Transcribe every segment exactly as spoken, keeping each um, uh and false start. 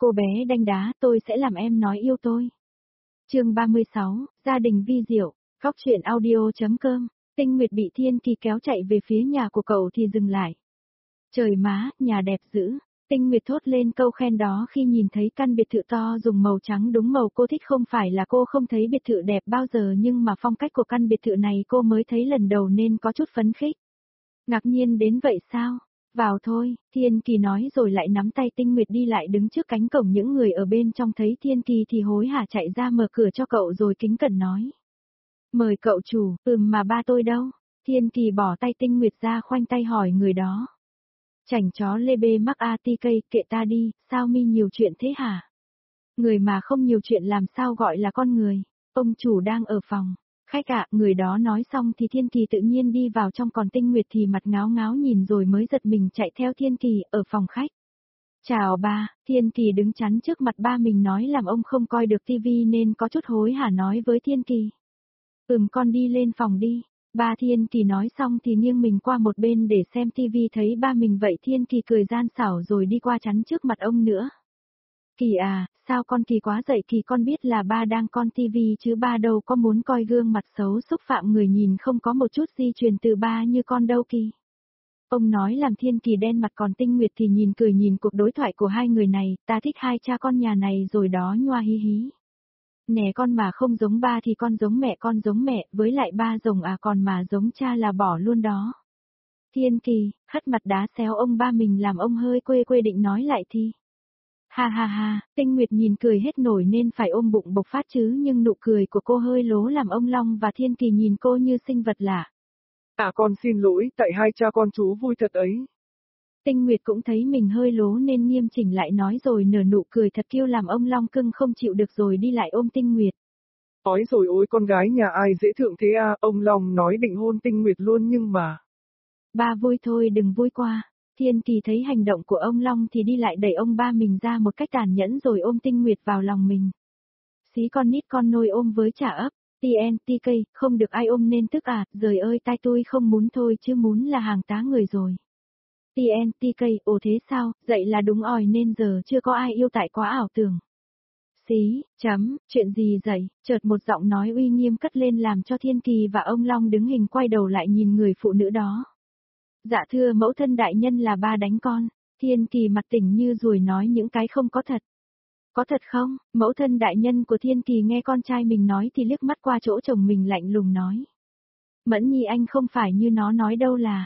Cô bé đanh đá, tôi sẽ làm em nói yêu tôi. Chương ba mươi sáu, gia đình vi diệu, góc truyện audio.com. Tinh Nguyệt bị Thiên Kỳ kéo chạy về phía nhà của cậu thì dừng lại. Trời má, nhà đẹp dữ. Tinh Nguyệt thốt lên câu khen đó khi nhìn thấy căn biệt thự to dùng màu trắng đúng màu cô thích. Không phải là cô không thấy biệt thự đẹp bao giờ, nhưng mà phong cách của căn biệt thự này cô mới thấy lần đầu nên có chút phấn khích. Ngạc nhiên đến vậy sao? Vào thôi, Thiên Kỳ nói rồi lại nắm tay Tinh Nguyệt đi lại đứng trước cánh cổng. Những người ở bên trong thấy Thiên Kỳ thì hối hả chạy ra mở cửa cho cậu rồi kính cẩn nói. Mời cậu chủ. Ừm, mà ba tôi đâu? Thiên Kỳ bỏ tay Tinh Nguyệt ra khoanh tay hỏi người đó. Chảnh chó lê bê mắc a ti cây, kệ ta đi, sao mi nhiều chuyện thế hả? Người mà không nhiều chuyện làm sao gọi là con người? Ông chủ đang ở phòng. Khách ạ, người đó nói xong thì Thiên Kỳ tự nhiên đi vào trong, còn Tinh Nguyệt thì mặt ngáo ngáo nhìn rồi mới giật mình chạy theo Thiên Kỳ ở phòng khách. Chào ba, Thiên Kỳ đứng chắn trước mặt ba mình nói làm ông không coi được tivi nên có chút hối hả nói với Thiên Kỳ. Ừm, con đi lên phòng đi. Ba Thiên Kỳ nói xong thì nghiêng mình qua một bên để xem tivi, thấy ba mình vậy Thiên Kỳ cười gian xảo rồi đi qua chắn trước mặt ông nữa. Kỳ à, sao con Kỳ quá dậy Kỳ, con biết là ba đang coi tivi chứ ba đâu có muốn coi gương mặt xấu xúc phạm người nhìn không có một chút di truyền từ ba như con đâu Kỳ. Ông nói làm Thiên Kỳ đen mặt, còn Tinh Nguyệt thì nhìn cười nhìn cuộc đối thoại của hai người này. Ta thích hai cha con nhà này rồi đó, nhoa hí hí. Nè, con mà không giống ba thì con giống mẹ, con giống mẹ, với lại ba rồng à, còn mà giống cha là bỏ luôn đó. Thiên Kỳ, hất mặt đá xéo ông ba mình làm ông hơi quê quê định nói lại thì. Ha ha ha, Tinh Nguyệt nhìn cười hết nổi nên phải ôm bụng bộc phát chứ, nhưng nụ cười của cô hơi lố làm ông Long và Thiên Kỳ nhìn cô như sinh vật lạ. À, con xin lỗi, tại hai cha con chú vui thật ấy. Tinh Nguyệt cũng thấy mình hơi lố nên nghiêm chỉnh lại nói rồi nở nụ cười thật kiêu làm ông Long cưng không chịu được rồi đi lại ôm Tinh Nguyệt. Ói rồi ôi, con gái nhà ai dễ thương thế à, ông Long nói định hôn Tinh Nguyệt luôn nhưng mà. Ba vui thôi đừng vui qua. Thiên Kỳ thấy hành động của ông Long thì đi lại đẩy ông ba mình ra một cách tàn nhẫn rồi ôm Tinh Nguyệt vào lòng mình. Xí con nít con nôi ôm với chả ấp, tê en tê ca, không được ai ôm nên tức à, giời ơi tai tôi không muốn thôi chứ muốn là hàng tá người rồi. tê en tê ca, ồ thế sao, dậy là đúng ỏi nên giờ chưa có ai yêu tại quá ảo tưởng. Xí, chấm, chuyện gì dậy, chợt một giọng nói uy nghiêm cất lên làm cho Thiên Kỳ và ông Long đứng hình quay đầu lại nhìn người phụ nữ đó. Dạ thưa mẫu thân đại nhân là ba đánh con. Thiên Kỳ mặt tỉnh như ruồi nói những cái không có thật. Có thật không? Mẫu thân đại nhân của Thiên Kỳ nghe con trai mình nói thì liếc mắt qua chỗ chồng mình lạnh lùng nói. Mẫn Nhi anh không phải như nó nói đâu là,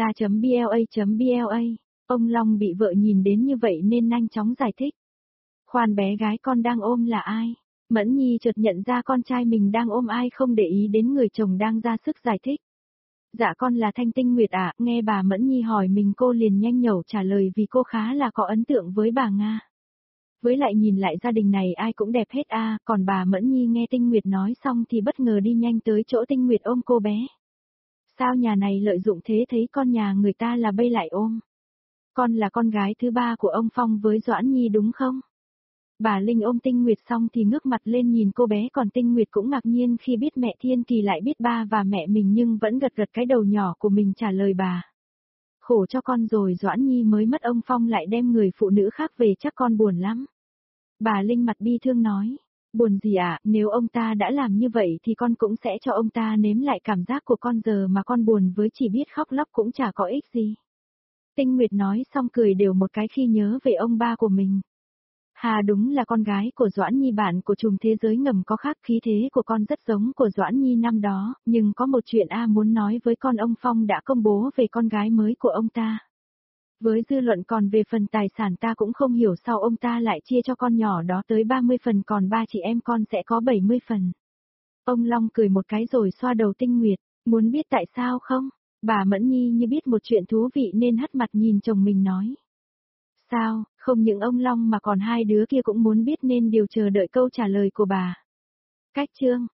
bla.bla.bla. Ông Long bị vợ nhìn đến như vậy nên nhanh chóng giải thích. Khoan, bé gái con đang ôm là ai? Mẫn Nhi chợt nhận ra con trai mình đang ôm ai, không để ý đến người chồng đang ra sức giải thích. Dạ con là Thanh Tinh Nguyệt ạ, à. Nghe bà Mẫn Nhi hỏi mình cô liền nhanh nhẩu trả lời vì cô khá là có ấn tượng với bà Nga. Với lại nhìn lại gia đình này ai cũng đẹp hết a, à. Còn bà Mẫn Nhi nghe Tinh Nguyệt nói xong thì bất ngờ đi nhanh tới chỗ Tinh Nguyệt ôm cô bé. Sao nhà này lợi dụng thế, thấy con nhà người ta là bây lại ôm. Con là con gái thứ ba của ông Phong với Doãn Nhi đúng không? Bà Linh ôm Tinh Nguyệt xong thì ngước mặt lên nhìn cô bé, còn Tinh Nguyệt cũng ngạc nhiên khi biết mẹ Thiên Kỳ lại biết ba và mẹ mình nhưng vẫn gật gật cái đầu nhỏ của mình trả lời bà. Khổ cho con rồi, Doãn Nhi mới mất ông Phong lại đem người phụ nữ khác về chắc con buồn lắm. Bà Linh mặt bi thương nói, buồn gì ạ, à? Nếu ông ta đã làm như vậy thì con cũng sẽ cho ông ta nếm lại cảm giác của con, giờ mà con buồn với chỉ biết khóc lóc cũng chả có ích gì. Tinh Nguyệt nói xong cười đều một cái khi nhớ về ông ba của mình. Hà đúng là con gái của Doãn Nhi, bạn của trùm thế giới ngầm có khác, khí thế của con rất giống của Doãn Nhi năm đó, nhưng có một chuyện A muốn nói với con, ông Phong đã công bố về con gái mới của ông ta. Với dư luận còn về phần tài sản ta cũng không hiểu sao ông ta lại chia cho con nhỏ đó tới ba mươi phần, còn ba chị em con sẽ có bảy mươi phần. Ông Long cười một cái rồi xoa đầu Tinh Nguyệt, muốn biết tại sao không? Bà Mẫn Nhi như biết một chuyện thú vị nên hất mặt nhìn chồng mình nói. Sao, không những ông Long mà còn hai đứa kia cũng muốn biết nên đều chờ đợi câu trả lời của bà. Cách chương.